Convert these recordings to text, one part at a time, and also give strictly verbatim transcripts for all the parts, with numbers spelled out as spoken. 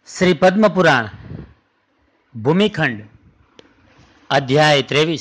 શ્રી પદ્મપુરાણ ભૂમિખંડ અધ્યાય ત્રેવીસ.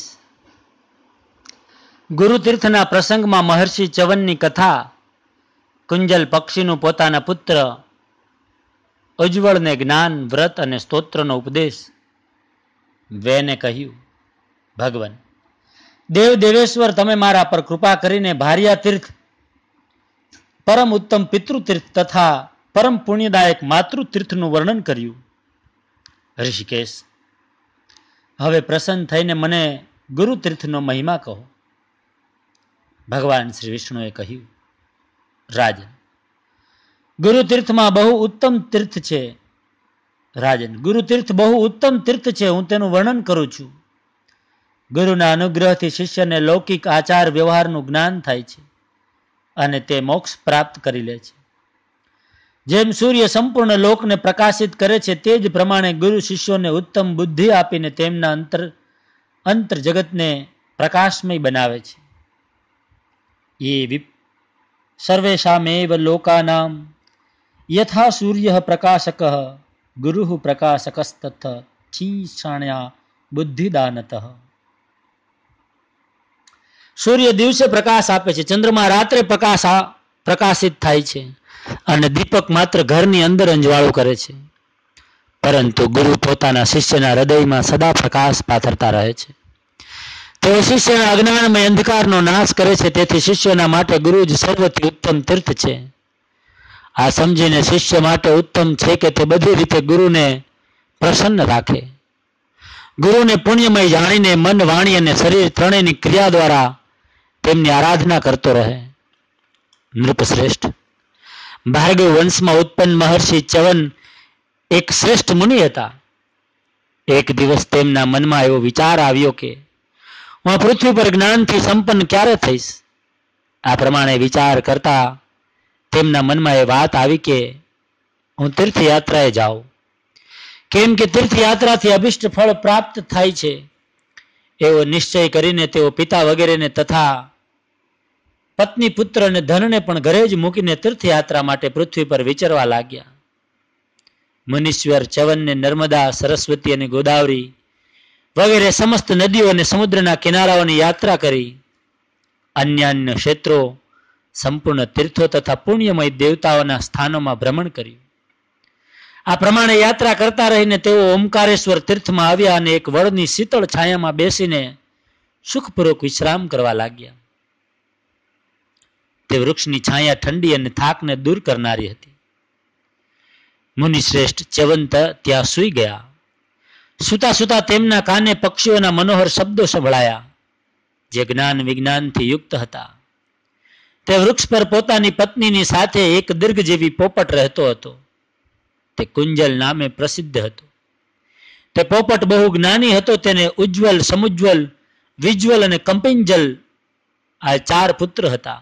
ગુરુતીર્થના પ્રસંગમાં મહર્ષિ ચ્યવનની કથા. કુંજલ પક્ષીનું પોતાના પુત્ર ઉજ્જવળને જ્ઞાન, વ્રત અને સ્તોત્રનો ઉપદેશ. વેને કહ્યું, ભગવાન દેવ દેવેશ્વર, તમે મારા પર કૃપા કરીને ભાર્યા તીર્થ, પરમ ઉત્તમ પિતૃતીર્થ તથા પરમ પુણ્યદાયક માતૃતીર્થનું વર્ણન કર્યું. ઋષિકેશ, હવે પ્રસન્ન થઈને મને ગુરુતીર્થનો મહિમા કહો. ભગવાન શ્રી વિષ્ણુએ કહ્યું, રાજન, ગુરુતીર્થમાં બહુ ઉત્તમ તીર્થ છે. રાજન, ગુરુતીર્થ બહુ ઉત્તમ તીર્થ છે, હું તેનું વર્ણન કરું છું. ગુરુના અનુગ્રહથી શિષ્યને લૌકિક આચાર વ્યવહારનું જ્ઞાન થાય છે અને તે મોક્ષ પ્રાપ્ત કરી લે છે. જેમ સૂર્ય સંપૂર્ણ લોકને પ્રકાશિત કરે છે, તે જ પ્રમાણે ગુરુ શિષ્યોને ઉત્તમ બુદ્ધિ આપીને તેમના અંતર અંતર જગતને પ્રકાશમય બનાવે છે. એ સર્વેષામેવ લોકાનામ યથા સૂર્ય પ્રકાશક ગુરુ પ્રકાશકસ્તથ ક્ષીણાયા બુદ્ધિદાનતઃ. સૂર્ય દિવસે પ્રકાશ આપે છે, ચંદ્રમા રાત્રે પ્રકાશ પ્રકાશિત થાય છે અને દીપક માત્ર ઘરની અંદર અંજવાળું કરે છે. પરંતુ ગુરુ પોતાના શિષ્યના હૃદયમાં સદા પ્રકાશ પાથરતા રહે છે. તેઓ શિષ્યના અજ્ઞાનમય અંધકારનો નાશ કરે છે. તેથી શિષ્યોના માટે ગુરુ જ સર્વથી ઉત્તમ તીર્થ છે. આ સમજીને શિષ્ય માટે ઉત્તમ છે કે તે બધી રીતે ગુરુને પ્રસન્ન રાખે. ગુરુને પુણ્યમય જાણીને મન, વાણી અને શરીર ત્રણેયની ક્રિયા દ્વારા તેમની આરાધના કરતો રહે. નૃપશ્રેષ્ઠ, ભાર્ગવ વંશમાં ઉત્પન્ન મહર્ષિ ચ્યવન એક શ્રેષ્ઠ મુનિ હતા. એક દિવસ તેમના મનમાં એવો વિચાર આવ્યો કે હું આ પૃથ્વી પર જ્ઞાનથી સંપન્ન ક્યારે થઈશ. આ પ્રમાણે વિચાર કરતા તેમના મનમાં એ વાત આવી કે હું તીર્થયાત્રાએ જાઉં, કેમ કે તીર્થયાત્રાથી અભિષ્ટ ફળ પ્રાપ્ત થાય છે. એવો નિશ્ચય કરીને તેઓ પિતા વગેરેને તથા પત્ની, પુત્ર અને ધનને પણ ઘરે જ મૂકીને તીર્થયાત્રા માટે પૃથ્વી પર વિચરવા લાગ્યા. મુનીશ્વર ચ્યવનને નર્મદા, સરસ્વતી અને ગોદાવરી વગેરે સમસ્ત નદીઓ અને સમુદ્રના કિનારાઓની યાત્રા કરી અન્ય અન્ય ક્ષેત્રો, સંપૂર્ણ તીર્થો તથા પુણ્યમય દેવતાઓના સ્થાનોમાં ભ્રમણ કર્યું. આ પ્રમાણે યાત્રા કરતા રહીને તેઓ ઓમકારેશ્વર તીર્થમાં આવ્યા અને એક વડની શીતળ છાયામાં બેસીને સુખપૂર્વક વિશ્રામ કરવા લાગ્યા. તે વૃક્ષની છાયા ઠંડી અને થાકને દૂર કરનારી હતી. મુનિશ્રેષ્ઠ ચ્યવન ત્યાં સૂઈ ગયા. સુતા સુતા તેમના કાને પક્ષીઓના મનોહર શબ્દો સંભળાયા, જે જ્ઞાન વિજ્ઞાનથી યુક્ત હતા. તે વૃક્ષ પર પોતાની પત્નીની સાથે એક દીર્ઘ જેવી પોપટ રહેતો હતો. તે કુંજલ નામે પ્રસિદ્ધ હતો. તે પોપટ બહુ જ્ઞાની હતો. તેને ઉજ્જવલ, સમુજ્જવલ, વિજ્જવલ અને કંપિંજલ આ ચાર પુત્ર હતા.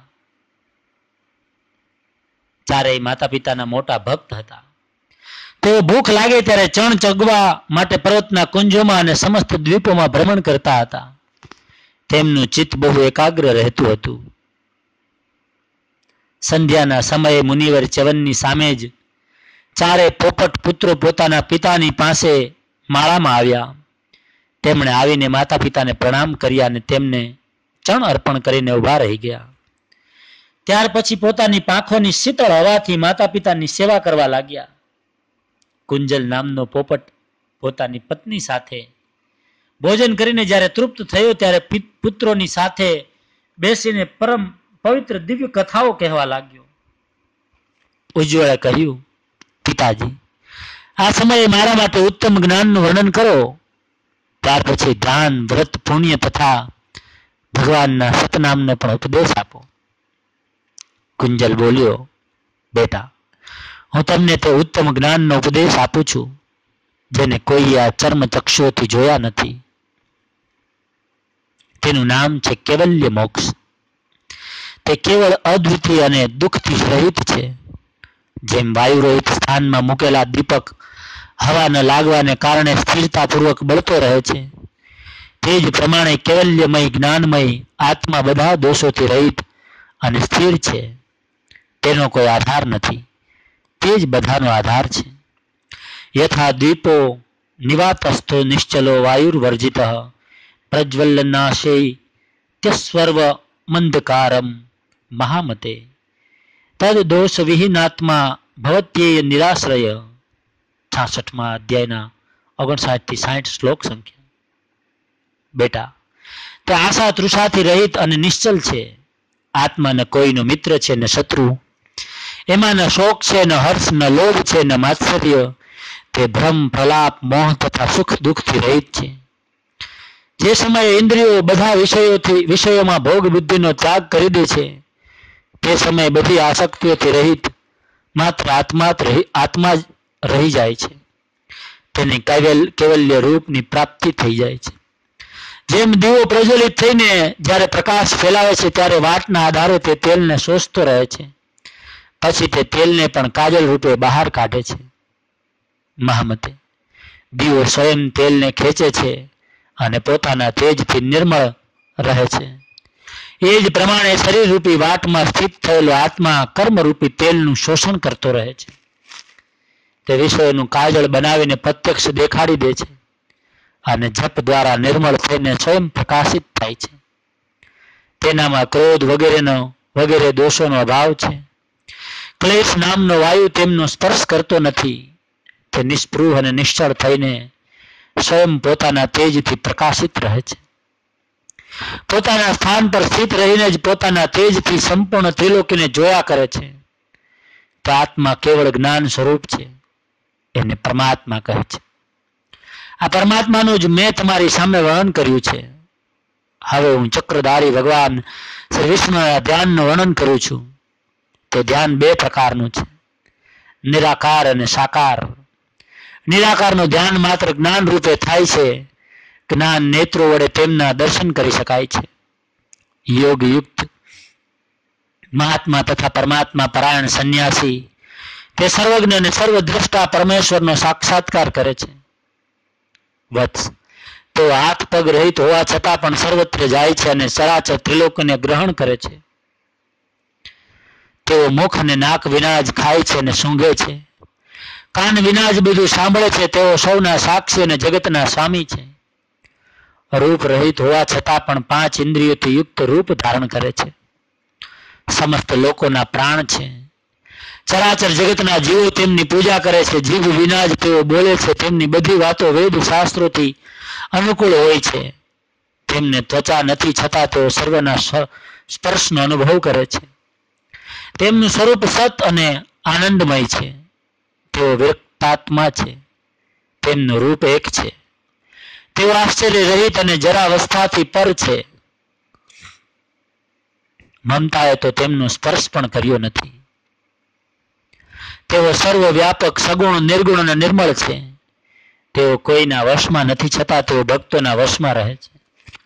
ચારેય માતા પિતાના મોટા ભક્ત હતા. તેઓ ભૂખ લાગે ત્યારે ચણ ચગવા માટે પર્વતના કુંજોમાં અને સમસ્ત દ્વીપોમાં ભ્રમણ કરતા હતા. તેમનું ચિત્ત બહુ એકાગ્ર રહેતું હતું. સંધ્યાના સમયે મુનિવર ચ્યવનની સામે જ ચારે પોપટ પુત્રો પોતાના પિતાની પાસે માળામાં આવ્યા. તેમણે આવીને માતા પિતાને પ્રણામ કર્યા અને તેમને ચણ અર્પણ કરીને ઉભા રહી ગયા. ત્યાર પછી પોતાની પાંખોની શીતળ હવાથી માતા પિતાની સેવા કરવા લાગ્યા. કુંજલ નામનો પોપટ પોતાની પત્ની સાથે ભોજન કરીને જ્યારે તૃપ્ત થયો ત્યારે પુત્રોની સાથે બેસીને પરમ પવિત્ર દિવ્ય કથાઓ કહેવા લાગ્યો. ઉજ્જવળે કહ્યું, પિતાજી, આ સમયે મારા માટે ઉત્તમ જ્ઞાનનું વર્ણન કરો. ત્યાર પછી ધ્યાન, વ્રત, પુણ્ય તથા ભગવાનના સતનામને પણ ઉપદેશ આપો. કુંજલ બોલ્યો, બેટા, હું તમને તે ઉત્તમ જ્ઞાનનો ઉપદેશ આપું છું જેને કોઈ આ ચર્મ ચક્ષુઓથી જોયા નથી. તેનું નામ છે કૈવલ્ય મોક્ષ. તે કેવળ અદ્વિતીય અને દુઃખથી રહિત છે. જેમ વાયુરહિત સ્થાનમાં મૂકેલા દીપક હવા ન લાગવાને કારણે સ્થિરતાપૂર્વક બળતો રહે છે, તે જ પ્રમાણે કૈવલ્યમય, જ્ઞાનમય આત્મા બધા દોષોથી રહિત અને સ્થિર છે. તેનો કોઈ આધાર નથી, તે જ બધાનો આધાર છે. યથા દીપો નિવાતસ્થો નિશ્ચલો વાયુર્વર્જિત પ્રજ્વલનાશે ત્યસ્વર્વ મંદકારમ મહામતે તદ દોષ વિહીનાત્મા ભવત્યેય નિરાશ્રય. છાસઠમાં અધ્યાયના ઓગણસાઠ થી સાઠ શ્લોક સંખ્યા. બેટા, તે આશા તૃષાથી રહિત અને નિશ્ચલ છે. આત્મા ન કોઈનો મિત્ર છે ન શત્રુ. એમાં ન શોક છે, ન હર્ષ, ન લોભ છે, ન માત્સર્ય. તે ભ્રમ, પ્રલાપ, મોહ તથા સુખ દુઃખથી રહિત છે. જે સમયે ઇન્દ્રિયો બધા વિષયોથી વિષયોમાં ભોગ બુદ્ધિનો ત્યાગ કરી દે છે, તે સમયે બધી આસક્તિઓથી રહિત માત્ર આત્મા આત્મા જ રહી જાય છે. તેની કેવલ કેવલ્ય રૂપની પ્રાપ્તિ થઈ જાય છે. જેમ દીવો પ્રજ્વલિત થઈને જ્યારે પ્રકાશ ફેલાવે છે ત્યારે વાટના આધારે તે તેલને શોષતો રહે છે, પછી તે તેલને પણ કાજલ રૂપે બહાર કાઢે છે. મહામતે, દીવો સ્વયં તેલને ખેંચે છે અને પોતાના તેજથી નિર્મળ રહે છે. એ જ પ્રમાણે શરીર રૂપી વાટમાં સ્થિત થયેલો આત્મા કર્મરૂપી તેલનું શોષણ કરતો રહે છે. તે વિષયોનું કાજળ બનાવીને પ્રત્યક્ષ દેખાડી દે છે અને જપ દ્વારા નિર્મળ થઈને સ્વયં પ્રકાશિત થાય છે. તેનામાં ક્રોધ વગેરેનો વગેરે દોષોનો અભાવ છે. ક્લેશ નામનો વાયુ તેમનો સ્પર્શ કરતો નથી. તે નિસ્પૃહ અને નિશ્ચળ થઈને સ્વયં પોતાના તેજથી પ્રકાશિત રહે છે. પોતાના સ્થાન પર સ્થિત રહીને જ પોતાના તેજથી સંપૂર્ણ ત્રિલોકીને જોયા કરે છે. તે આત્મા કેવળ જ્ઞાન સ્વરૂપ છે. એને પરમાત્મા કહે છે. આ પરમાત્માનું જ મેં તમારી સામે વર્ણન કર્યું છે. હવે હું ચક્રધારી ભગવાન શ્રી વિષ્ણુના ધ્યાનનું વર્ણન કરું છું. તે ધ્યાન બે પ્રકારનું છે, નિરાકાર અને સાકાર. નિરાકારનું ધ્યાન માત્ર જ્ઞાન રૂપે થાય છે. જ્ઞાન નેત્રો વડે તેમના દર્શન કરી શકાય છે. યોગયુક્ત મહાત્મા તથા પરમાત્મા પરાયણ સંન્યાસી તે સર્વજ્ઞ અને સર્વદ્રષ્ટા પરમેશ્વરનો સાક્ષાત્કાર કરે છે. વત્સ, તેઓ હાથ પગ રહિત હોવા છતાં પણ સર્વત્ર જાય છે અને ચરાચર ત્રિલોકને ગ્રહણ કરે છે. તેઓ મુખ અને નાક વિના જ ખાય છે અને સૂંઘે છે. કાન વિના જ બધું સાંભળે છે. તેઓ સૌના સાક્ષી અને જગતના સ્વામી છે. રૂપ રહિત હોવા છતાં પણ પાંચ ઇન્દ્રિયોથી યુક્ત રૂપ ધારણ કરે છે. સમસ્ત લોકોના પ્રાણ છે. ચરાચર જગતના જીવો તેમની પૂજા કરે છે. જીભ વિના જ તેઓ બોલે છે. તેમની બધી વાતો વેદ શાસ્ત્રોથી અનુકૂળ હોય છે. તેમને ત્વચા નથી છતાં તેઓ સર્વના સ્પર્શનો અનુભવ કરે છે. તેમનું સ્વરૂપ સત અને આનંદમય છે. તેઓ વિરક્તાત્મા છે. તેમનું રૂપ એક છે. તેઓ આશ્ચર્ય રહિત અને જરાવસ્થાથી પર છે. મમતાએ તો તેમનો સ્પર્શ પણ કર્યો નથી. તેઓ સર્વવ્યાપક, સગુણ, નિર્ગુણ અને નિર્મળ છે. તેઓ કોઈના વશમાં નથી છતાં તેઓ ભક્તોના વશમાં રહે છે.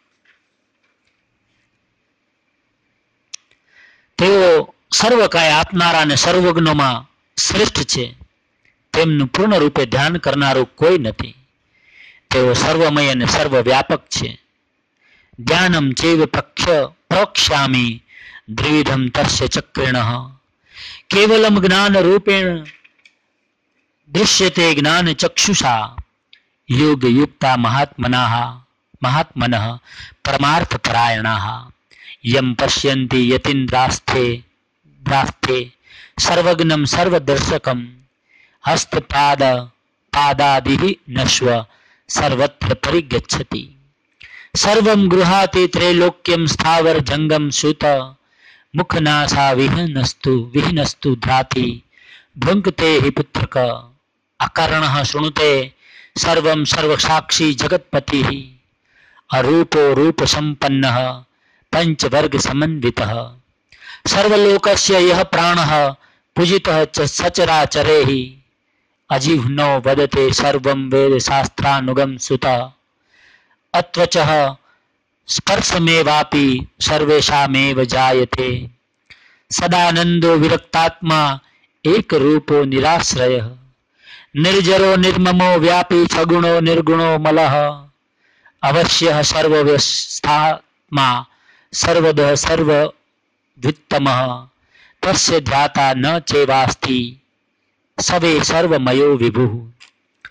તેઓ સર્વકાય આપનારા અને સર્વજ્ઞોમાં શ્રેષ્ઠ છે. તેમનું પૂર્ણ રૂપે ધ્યાન કરનારું કોઈ નથી. તેઓ સર્વમય અને સર્વવ્યાપક છે. ધ્યાનમ ચૈવ પ્રખ્ય પ્રવક્ષ્યામિ દ્વિવિધમ તસ્ય ચક્રેણ કેવલમ જ્ઞાન રૂપેણ દૃશ્યતે જ્ઞાન ચક્ષુષા યોગ યુક્તા મહાત્મનાઃ મહાત્મનઃ પરમાર્થ પરાયણાઃ યમ પશ્યન્તિ યતીન્દ્રાસ્થે દ્રાસ્થે સર્વજ્ઞમ સર્વદર્શકમ હસ્તપાદ પાદાદિઃ નશ્વ સર્વત્ર પરિગચ્છતિ સર્વં ગૃહાતિ ત્રૈલોક્યમ સ્થાવર જંગમ સુત મુખનાસા વિહનસ્તુ વિહનસ્તુ ધ્રાતિ ભુંક્તે હિ પુત્રક અકર્ણઃ શૃણુતે સર્વં સર્વસાક્ષી જગત્પતિઃ અરૂપો રૂપ સંપન્નઃ પંચવર્ગ સમન્વિતઃ સર્વલોકસ્ય યઃ પ્રાણઃ પૂજિતઃ ચ સચરાચરૈઃ અજીહ્નો વદતે સર્વં વેદ શાસ્ત્રાનુગમ સુતઃ અત્વચઃ સ્પર્શમેવાપી સર્વેષામેવ જાયતે સદાનંદો વિરક્તાત્મા એક રૂપો નિરાશ્રય નિર્જરો નિર્મમો વ્યાપી સગુણો નિર્ગુણો મલઃ અવશ્ય સર્વવ્યસ્થાત્મા સર્વદ સર્વવિત્તમઃ તસ્ય ધ્યાતા ન ચેવાસ્તિ સવે સર્વમયો વિભુઃ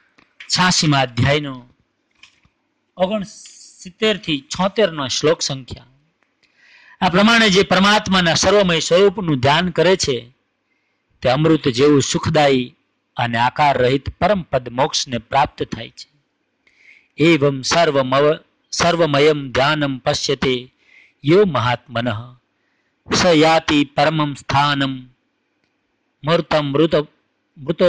છ્યાસીમાં અધ્યાયનો ઓગણસિત્તેર થી છોતેર નો શ્લોક સંખ્યા. આ પ્રમાણે જે પરમાત્માના સર્વમય સ્વરૂપનું ધ્યાન કરે છે તે અમૃત જેવું સુખદાયી અને આકાર રહિત પરમ પદ મોક્ષને પ્રાપ્ત થાય છે. એવમ સર્વમ સર્વમયમ ધ્યાનમ પશ્યતે યો મહાત્મનઃ સ યાતિ પરમમ સ્થાનમ મૂર્તમ મૃત મૃતો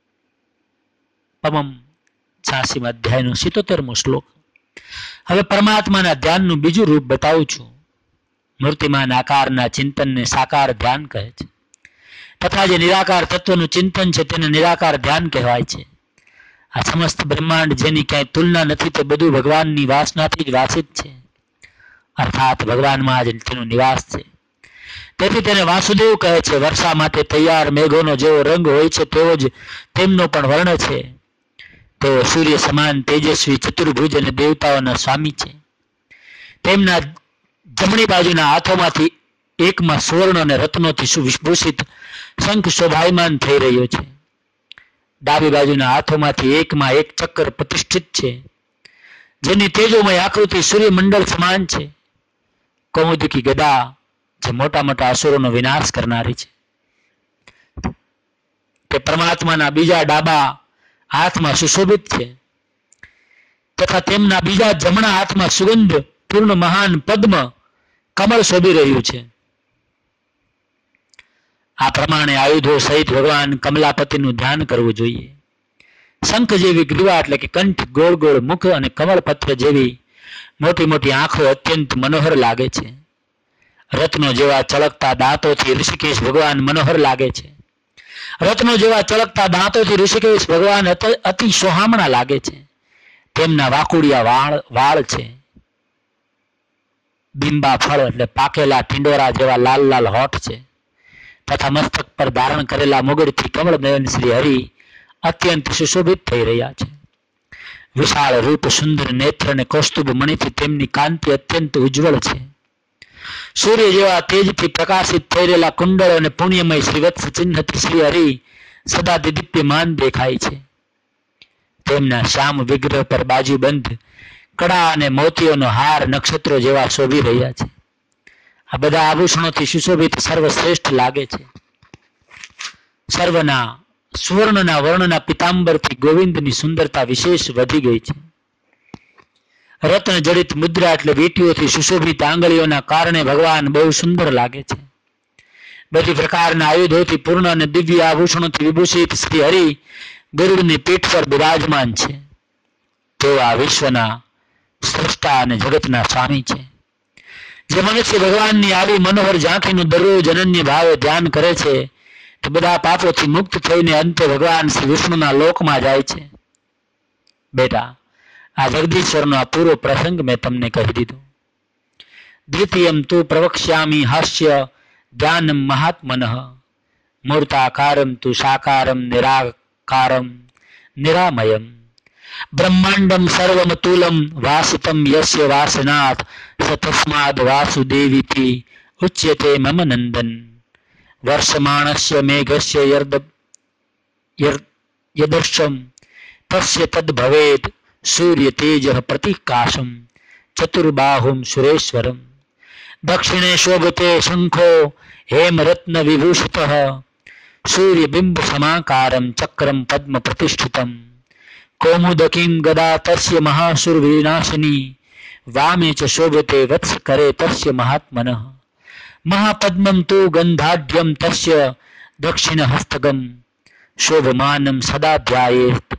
પમમ. છ્યાસીમાં અધ્યાયનો સિત્તોતેરમો શ્લોક. હવે પરમાત્માના ધ્યાનનું બીજું રૂપ બતાવું છું. મૂર્તિમાન આકારના ચિંતનને સાકાર ધ્યાન કહે છે તથા જે નિરાકાર તત્વનું ચિંતન છે તેને નિરાકાર ધ્યાન કહેવાય છે. આ સમસ્ત બ્રહ્માંડ જેની ક્યાંય તુલના નથી તે બધું ભગવાનની વાસનાથી જ વાસિત છે, અર્થાત ભગવાનમાં જ તેનો નિવાસ છે. તેથી તેને વાસુદેવ કહે છે. વર્ષા માટે તૈયાર મેઘોનો જેવો રંગ હોય છે તેવો જ તેમનો પણ વર્ણ છે. તેઓ સૂર્ય સમાન તેજસ્વી ચતુર્ભુજ અને દેવતાઓના સ્વામી છે. તેમના જમણી બાજુના હાથોમાંથી એકમાં સુવર્ણ અને રત્નોથી સુવિભૂષિત શંખ શોભાયમાન થઈ રહ્યો છે. ડાબી બાજુના હાથોમાંથી એકમાં એક ચક્ર પ્રતિષ્ઠિત છે જેની તેજોમય આકૃતિ સૂર્યમંડળ સમાન છે. કૌમુદકી ગદા જે મોટા મોટા અસુરોનો વિનાશ કરનારી છે તે પરમાત્માના બીજા ડાબા હાથમાં સુશોભિત છે તથા તેમના બીજા જમણા હાથમાં સુગંધ પૂર્ણ મહાન પદ્મ કમળ શોભી રહ્યું છે. આ પ્રમાણે આયુધો સહિત ભગવાન કમલાપતિનું ધ્યાન કરવું જોઈએ. શંખ જેવી ગ્રીવા એટલે કે કંઠ, ગોળ ગોળ મુખ અને કમળપત્ર જેવી મોટી મોટી આંખો અત્યંત મનોહર લાગે છે. રત્નો જેવા ચળકતા દાંતોથી ઋષિકેશ ભગવાન મનોહર લાગે છે. રત્નો જેવા ચળકતા દાંતોથી ઋષિકેશ ભગવાન અતિ સોહામણા લાગે છે. તેમના વાકુડિયા વાળ વાળ છે. બિંબા ફળ એટલે પાકેલા ટિંડોરા જેવા લાલ લાલ હોઠ છે તથા મસ્તક પર ધારણ કરેલા મુગટથી કમળ નયન શ્રી હરિ અત્યંત સુશોભિત થઈ રહ્યા છે. વિશાળ રૂપ, સુંદર નેત્ર અને કૌસ્તુભ મણિથી તેમની કાંતિ અત્યંત ઉજ્જવળ છે. સૂર્ય જેવા તેજથી પ્રકાશિત થઈ રહેલા કુંડળ અને પુણ્યમય શ્રીવત્સ ચિહ્નથી શ્રી હરિ સદા દિદીપ્યમાન દેખાય છે. તેમના શ્યામ વિગ્રહ પર બાજુબંધ કડા અને મોતીઓનો હાર નક્ષત્રો જેવા શોભી રહ્યા છે. આ બધા આભૂષણોથી સુશોભિત સર્વશ્રેષ્ઠ લાગે છે. સર્વના સુવર્ણના વર્ણના પિતાંબરથી ગોવિંદની સુંદરતા વિશેષ વધી ગઈ છે. રત્ન જડિત મુદ્રા એટલે વીંટીઓથી સુશોભિત આંગળીઓના કારણે ભગવાન બહુ સુંદર લાગે છે. બધી પ્રકારના આયુધોથી પૂર્ણ અને દિવ્ય આભૂષણોથી વિભૂષિત શ્રી હરિ ગરુડની પીઠ પર બિરાજમાન છે. તેઓ આ વિશ્વના સ્રષ્ટા અને જગતના સ્વામી છે. જે મનુષ્ય ભગવાનની આવી મનોહર ઝાંખીનું દરરોજ અનન્ય ભાવે ધ્યાન કરે છે તે બધા પાપોથી મુક્ત થઈને અંતે ભગવાન શ્રી વિષ્ણુના લોકમાં જાય છે. બેટા, આ જગદીશ્વરનો આ પૂરો પ્રસંગ મેં તમને કહી દીધો. દ્વિતીયમ તુ પ્રવક્ષ્યામિ હાસ્ય ધ્યાનમ મહાત્મનઃ મૂર્તાકારમ તુ સાકારમ નિરાકારમ નિરામયમ બ્રહ્માંડમ સર્વમતુલમ વાસિતમ યસ્ય વાસનાથ સ તસ્માદ વાસુદેવીતિ ઉચ્યતે મમ નંદન વર્ષમાણસ્ય મેઘસ્ય યર્દ યદર્શમ તસ્ય તદ ભવેત સૂર્ય તેજ પ્રતિકાશમ ચતુર્બાહુમ સુરેશ્વરમ દક્ષિણે શોભતે શંખો હેમરત્ન વિભૂષિતઃ સૂર્યબિંબ સમાકારમ ચક્રમ પદ્મ પ્રતિષ્ઠિતમ કૌમુદકીમ ગદા તસ્ય મહાસુર વિનાશિની વામે ચ શોભતે વત્સ કરે તસ્ય મહાત્મનઃ મહાપદ્મમ તુ ગંધાઢ્યમ તસ્ય દક્ષિણ હસ્તગમ શોભમાનમ સદા ધ્યાયેત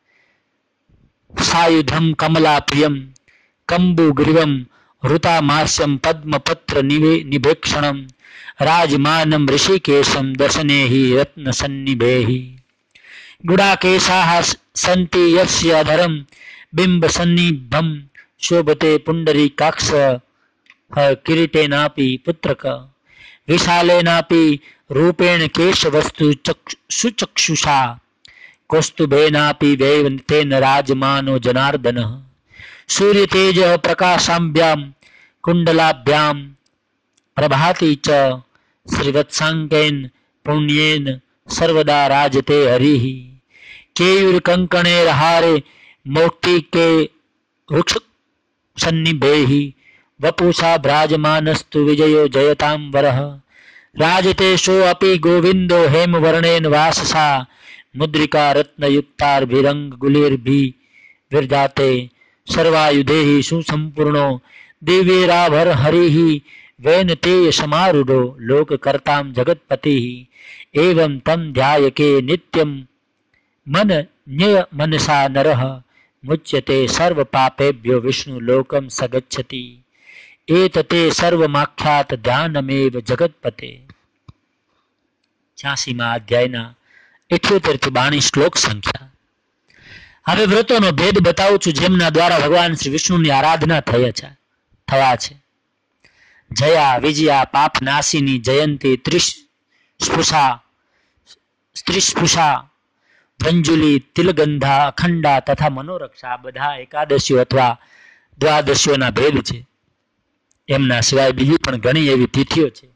સાયુધમ કમલા પ્રિયમ કંબુગ્રીવમ ઋતામાસ્યમ પદ્મપત્ર નિભેક્ષણમ રાજમાનમ ઋષિકેશમ દર્શનેહિ રત્ન સન્નિભેહિ ગુડાકેશાઃ સંતિ યસ્ય અધરમ બિંબ સન્નિભમ શોભતે પુંડરીકાક્ષ કિરીટેનાપી પુત્રક વિશાલેનાપી રૂપેણ કેશવસ્તુ સુચક્ષુષા કૌસ્તુભેનાપી વૈવ તેન રાજમાનો જનાર્દન સૂર્યતેજ પ્રકાશાભ્યામ કુંડલાભ્યામ પ્રભાતિ ચ શ્રીવત્સાંકેન પુણ્યેન સર્વદા રાજતે હરિ કેયુર કંકણેર હારે મોટી કે વૃક્ષ સન્નિભેહિ વપુષા ભ્રાજમાનસ્તુ વિજયો જયતામ વરહ રાજતેશો અપી ગોવિંદો હેમ વર્ણેન વાસસા મુદ્રિકા રત્નયુક્તાર્ભિરંગ ગુલિર્ભી વિરજાતે સર્વાયુધેહિ સુસંપૂર્ણો દિવ્યેરાભર હરિહિ વેન તે સમારૂઢો લોક કરતામ જગતપતિ એવં તમ ધ્યાય કે નિત્યમ મન ન્ય મનસા નરઃ મુચ્યતે સર્વ પાપેભ્યો વિષ્ણુ લોકમ સગચ્છતિ એતતે સર્વમાખ્યાત ધ્યાનમેવ જગતપતે. છ્યાસીમાં અધ્યાયના ઇઠ્યોતેર થી બાણી શ્લોક સંખ્યા. હવે વ્રતોનો ભેદ બતાવું છું જેમના દ્વારા ભગવાન શ્રી વિષ્ણુની આરાધના થયા છે થયા છે. જયા વિજયા પાપ નાશિની જયંતી ત્રિસ્પુષા સ્ત્રીસ્પુષા ભંજુલી તિલગંધા અખંડા તથા મનોરક્ષા બધા એકાદશીઓ અથવા દ્વાદશીઓના ભેદ છે. એમના સિવાય બીજી પણ ઘણી એવી તિથિઓ છે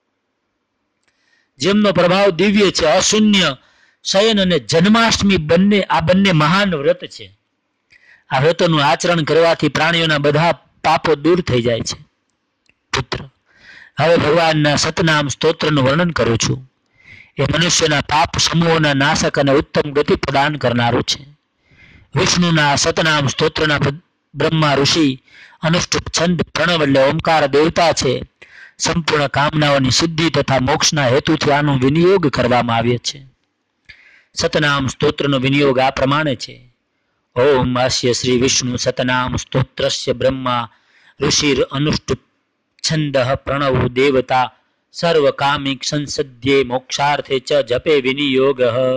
જેમનો પ્રભાવ દિવ્ય છે. અશૂન્ય શયન અને જન્માષ્ટમી બંને આ બંને મહાન વ્રત છે. આ વ્રતોનું આચરણ કરવાથી પ્રાણીઓના બધા પાપો દૂર થઈ જાય છે. પુત્ર, હવે ભગવાનના સતનામ સ્તોત્રનું વર્ણન કરું છું. એ મનુષ્યના પાપ સમૂહોના નાશક અને ઉત્તમ ગતિ પ્રદાન કરનારું છે. વિષ્ણુના સતનામ સ્તોત્રના બ્રહ્મા ઋષિ અનુષ્ઠુપ છંદ પ્રણવ એટલે ઓમકાર દેવતા છે. સંપૂર્ણ કામનાઓની સિદ્ધિ તથા મોક્ષના હેતુથી આનો વિનિયોગ કરવામાં આવ્યો છે. સતનામ સ્તોત્રનો વિનિયોગ આ પ્રમાણે છે. ઓમ અસ્ય શ્રી વિષ્ણુ સતનામ સ્તોત્રસ્ય બ્રહ્મા ઋષિર અનુષ્ઠુપ છંદ પ્રણવ દેવતા સર્વ કામિક સંસદ્યે મોક્ષાર્થે ચ જપે વિનિયોગ.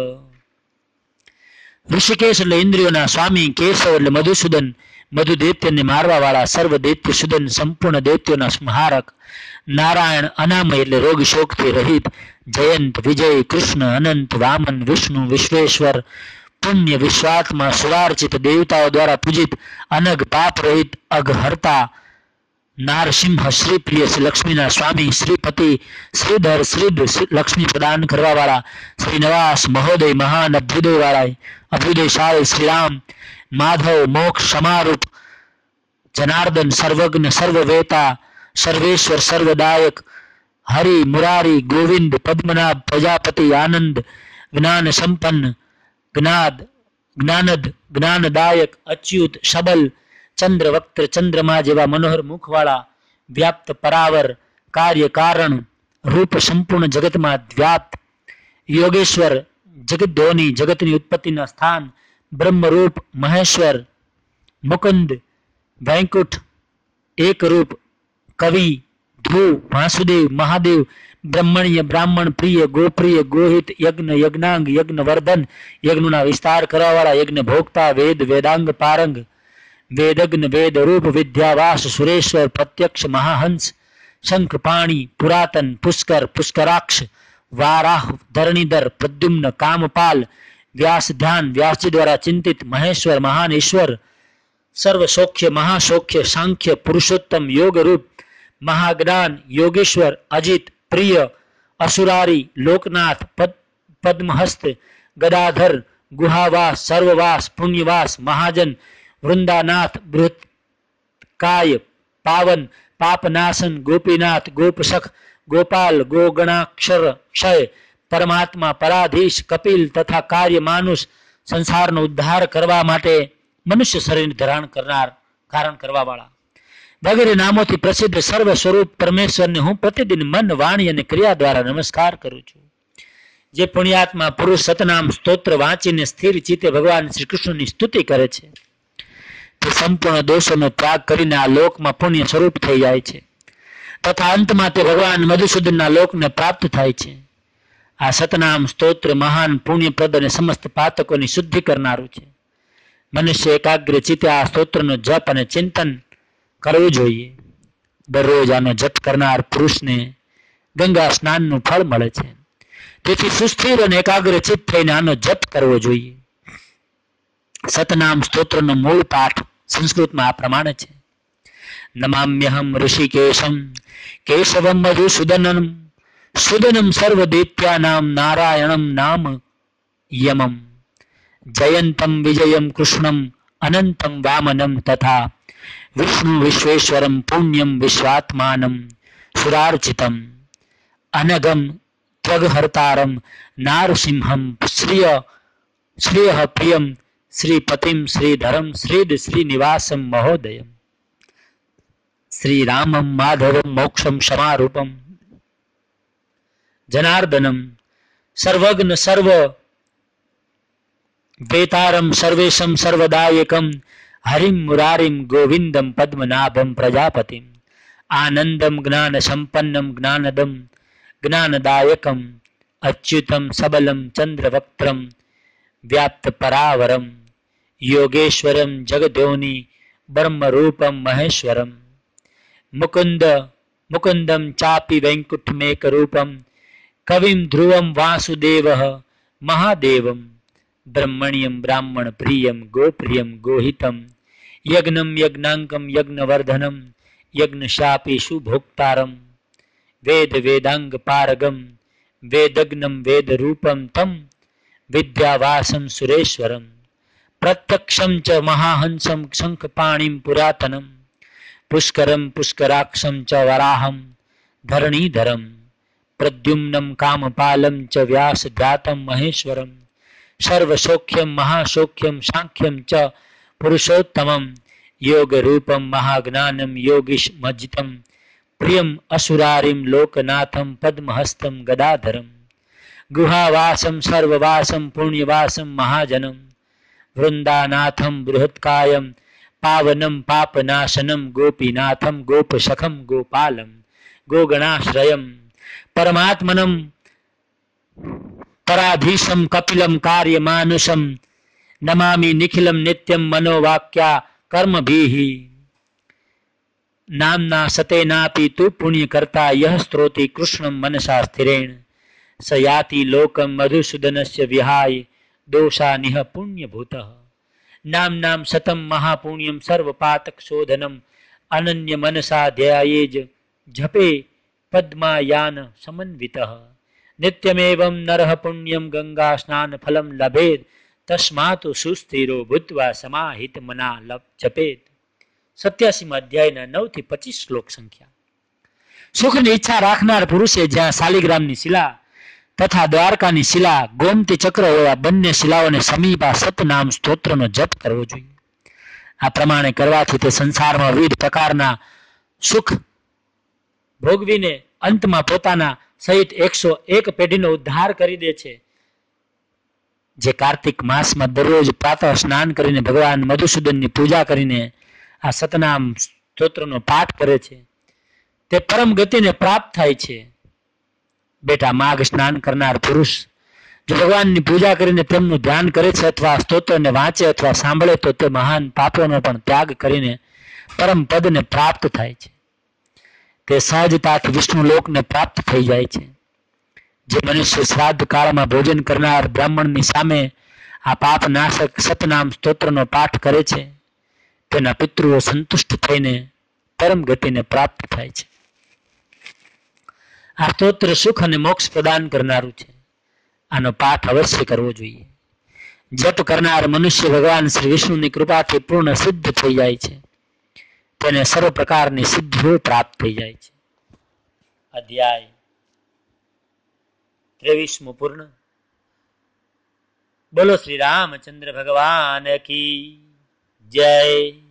ઋષિકેશ એટલે ઇન્દ્રિયોના સ્વામી, કેશવ એટલે મધુસૂદન મધુ દૈત્યને મારવા વાળા, સર્વ દૈત્ય સુદન સંપૂર્ણ દૈત્યોના સંહારક, નારાયણ અનામય એટલે રોગ શોકથી રહિત, જયંત વિજય કૃષ્ણ અનંત વામન વિષ્ણુ વિશ્વેશ્વર પુણ્ય વિશ્વાત્મા સુરાર્ચિત દેવતાઓ દ્વારા પૂજિત અનગ પાપ રહિત અઘહર્તા નારસિંહ શ્રીપ્રિય શ્રી લક્ષ્મીના સ્વામી, શ્રીપતિ શ્રીધર શ્રીદ લક્ષ્મી પ્રદાન કરવા વાળા, શ્રીનિવાસ મહોદય મહાન અભ્યુદય વાળા અભ્યુદયશાળી શ્રીરામ માધવ મોક્ષ સમારૂપ જનાર્દન સર્વજ્ઞ સર્વવેતા સર્વેશ્વર સર્વદાયક હરિ મુરારી ગોવિંદ પદ્મનાભ પ્રજાપતિ આનંદ જ્ઞાન સંપન્ન જ્ઞાદ જ્ઞાનદ જ્ઞાનદાયક અચ્યુત સબલ ચંદ્ર વક્ત્ર ચંદ્રમા જેવા મનોહર મુખવાળા, વ્યાપ્ત પરાવર કાર્ય કારણ રૂપ સંપૂર્ણ જગતમાં વ્યાપ્ત, યોગેશ્વર જગતધોની જગતની ઉત્પત્તિના સ્થાન, બ્રહ્મરૂપ મહેશ્વર મુકુંદ વૈકુંઠ એકરૂપ કવિ ધ્રુવ વાસુદેવ મહાદેવ બ્રહ્મણ્ય બ્રાહ્મણ પ્રિય ગોપ્રિય ગોહિત યજ્ઞ યજ્ઞાંગ યજ્ઞવર્ધન યજ્ઞના વિસ્તાર કરવાવાળા, યજ્ઞ ભોગતા વેદ વેદાંગ પારંગ વેદજ્ઞ વેદ રૂપ વિદ્યાવાસ સુરેશ્વર પ્રત્યક્ષ મહાહંસ શંખ પાણી પુરાતન પુષ્કર પુષ્કરાક્ષ વારાહ ધરણીધર પ્રદ્યુમ્ન કામપાલ વ્યાસ ધ્યાન વ્યાસજી દ્વારા ચિંતિત મહેશ્વર મહાન ઈશ્વર સર્વ સૌખ્ય મહાસૌખ્ય સાંખ્ય પુરુષોત્તમ યોગ રૂપ મહાજ્ઞાન યોગેશ્વર અજિત પ્રિય અસુરારી લોકનાથ પદ પદ્મહસ્ત ગદાધર ગુહાવાસ સર્વવાસ પુણ્યવાસ મહાજન વૃંદાનાથ બૃહત કાય પાવન પાપનાશન ગોપીનાથ ગોપસખ ગોપાલ ગોગણાક્ષર ક્ષય પરમાત્મા પરાધીશ કપિલ તથા કાર્ય માનુષ સંસારનો ઉદ્ધાર કરવા માટે મનુષ્ય શરીર ધારણ કરનાર ધારણ કરવા વાળા વગેરે નામોથી પ્રસિદ્ધ સર્વ સ્વરૂપ પરમેશ્વરને હું પ્રતિદિન મન વાણી અને ક્રિયા દ્વારા નમસ્કાર કરું છું. જે પુણ્યાત્મા પુરુષ સતનામ સ્તોત્ર વાંચીને સ્થિર ચિત્તે ભગવાન શ્રી કૃષ્ણની સ્તુતિ કરે છે તે સંપૂર્ણ દોષોનો ત્યાગ કરીને આ લોકમાં પુણ્ય સ્વરૂપ થઈ જાય છે તથા અંતમાં તે ભગવાન મધુસૂદનના લોકને પ્રાપ્ત થાય છે. આ સતનામ સ્તોત્ર મહાન પુણ્યપ્રદ અને સમસ્ત પાતકોની શુદ્ધિ કરનારું છે. મનુષ્ય એકાગ્ર ચિત્તે આ સ્તોત્રનો જપ અને ચિંતન કરવું જોઈએ. દરરોજ આનો જપ કરનાર પુરુષને ગંગા સ્નાનનું ફળ મળે છે. તેથી સુસ્થિર અને એકાગ્ર ચિત્ત થઈને આનો જપ કરવો જોઈએ. સતનામ સ્તોત્રનો મૂળ પાઠ સંસ્કૃતમાં આ પ્રમાણે છે. નમામ્યહમ ઋષિકેશમ કેશવમ મધુસૂદનમ સુદનમ સર્વદેત્યાનામ નારાયણમ નામ યમમ જયંતમ વિજયમ કૃષ્ણમ અનંતમ વામનમ તથા વિષ્ણુ વિશ્વેશ્વરમ પુણ્યમ વિશ્વાત્માનમ સુરાર્ચિતમ અનગમ ત્વગહર્તારમ નારસિંહમ શ્રિય શ્રેય પ્રિયમ શ્રીપતિમ શ્રીધરમ શ્રીદ શ્રીનિવાસમ મહોદયમ શ્રીરામમ માધવમ મોક્ષમ સમારૂપમ જનાર્દનમ સર્વજ્ઞ સર્વ વેતારમ સર્વેશમ સર્વદાયકમ હરિમ મુરારિમ ગોવિંદમ પદ્મનાભમ પ્રજાપતિમ આનંદમ જ્ઞાન સંપન્નમ જ્ઞાનદમ જ્ઞાનદાયકમ અચ્યુતમ સબલમ ચંદ્રવક્ત્રમ વ્યાપ્ત પરાવરમ યોગેશ્વરમ જગદ્યોની બ્રહ્મરૂપમ મહેશ્વરમ મુકુંદ મુકુંદમ ચાપી વૈકુંઠમેકરૂપમ કવિમ ધ્રુવમ વાસુદેવ મહાદેવમ બ્રહ્મણ્યમ બ્રાહ્મણ પ્રિયમ ગોપ્રિયમ ગોહિતમ યજ્ઞમ યજ્ઞાંકમ યજ્ઞવર્ધનમ યજ્ઞશાપી સુભોક્તારમ વેદ વેદાંગ પારગમ વેદગ્નમ વેદરૂપમ તમ વિદ્યાવાસમ સુરેશ્વરમ પ્રત્યક્ષમ ચ મહાહંસમ શંખપાણીમ પુરાતનમ પુષ્કરમ પુષ્કરાક્ષમ ચ વરાહમ ધરણીધરમ પ્રદ્યુમ્નમ કામપાલમ ચ વ્યાસજાતમ મહેશ્વરમ સર્વસૌખ્યમ મહાસૌખ્યમ સાંખ્યમ ચ પુરુષોત્તમમ યોગરૂપમ મહાજ્ઞાનમ યોગીશમજિતમ પ્રિયમ અસુરારિમ લોકનાથમ પદ્મહસ્તમ ગદાધરમ ગુહાવાસમ સર્વવાસમ પુણ્યવાસમ મહાજનમ વૃંદાનાથમ બૃહત્કાયમ પાવનમ પાપનાશનમ ગોપીનાથમ ગોપસખમ ગોપાલમ ગોગણાશ્રયમ પરમાત્મનમ પરાધીશમ કપિલમ કાર્યમાનુષમ નમામિ નિખિલમ નિત્યમ મનોવાક્યા કર્મભીઃ નામના સતેનાપી તુ પુણ્ય કરતા યહ સ્ત્રોતિ કૃષ્ણમ મનસા સ્થિરેણ સ યાતિ લોકમ મધુસૂદનસ્ય વિહાય દોષાનિહ પુણ્યભૂતઃ નામનામ સતમ મહાપુણ્યમ સર્વપાતક શોધનમ અનન્ય મનસા ધ્યાયેજ જપે પદ્માયાન સમન્વિતઃ નિત્યમેવં નરઃ પુણ્યમ ગંગા સ્નાન ફલમ લભેત તસ્માતુ સુસ્થિરો ભૂત્વા સમાહિત મના લપ જપેત. સત્યાસીમાં અધ્યાયના નવ થી પચીસ શ્લોક સંખ્યા. સુખની ઈચ્છા રાખનાર પુરુષે જ્યાં શાલિગ્રામની શિલા તથા દ્વારકાની શિલા ગોમતી ચક્ર હોય આ બંને શિલાઓને સમીપ આ સતનામ સ્તોત્રનો જપ કરવો જોઈએ. આ પ્રમાણે કરવાથી તે સંસારમાં વિવિધ પ્રકારના સુખ ભોગવીને અંતમાં પોતાના સહિત એકસો એક પેઢીનો ઉદ્ધાર કરી દે છે. જે કાર્તિક માસમાં દરરોજ પ્રાતઃ સ્નાન કરીને ભગવાન મધુસૂદનની પૂજા કરીને આ સતનામ સ્તોત્રનો પાઠ કરે છે તે પરમ ગતિને પ્રાપ્ત થાય છે. બેટા, માઘ સ્નાન કરનાર પુરુષ જો ભગવાનની પૂજા કરીને તેમનું ધ્યાન કરે છે અથવા સ્તોત્રને વાંચે અથવા સાંભળે તો તે મહાન પાપોનો પણ ત્યાગ કરીને પરમ પદને પ્રાપ્ત થાય છે. તે સહજતાથી વિષ્ણુ લોકને પ્રાપ્ત થઈ જાય છે. જે મનુષ્ય શ્રાદ્ધ કાળમાં ભોજન કરનાર બ્રાહ્મણની સામે આ પાપ નાશક સતનામ સ્તોત્રનો પાઠ કરે છે તેના પિતૃઓ સંતુષ્ટ થઈને પરમ ગતિને પ્રાપ્ત થાય છે. આ સ્તોત્ર સુખ અને મોક્ષ પ્રદાન કરનારું છે. આનો પાઠ અવશ્ય કરવો જોઈએ. જપ કરનાર મનુષ્ય ભગવાન શ્રી વિષ્ણુની કૃપાથી પૂર્ણ સિદ્ધ થઈ જાય છે. તેને સર્વ પ્રકારની સિદ્ધિઓ પ્રાપ્ત થઈ જાય છે. અધ્યાય ત્રેવીસમો પૂર્ણ. બોલો શ્રી રામચંદ્ર ભગવાન કી જય.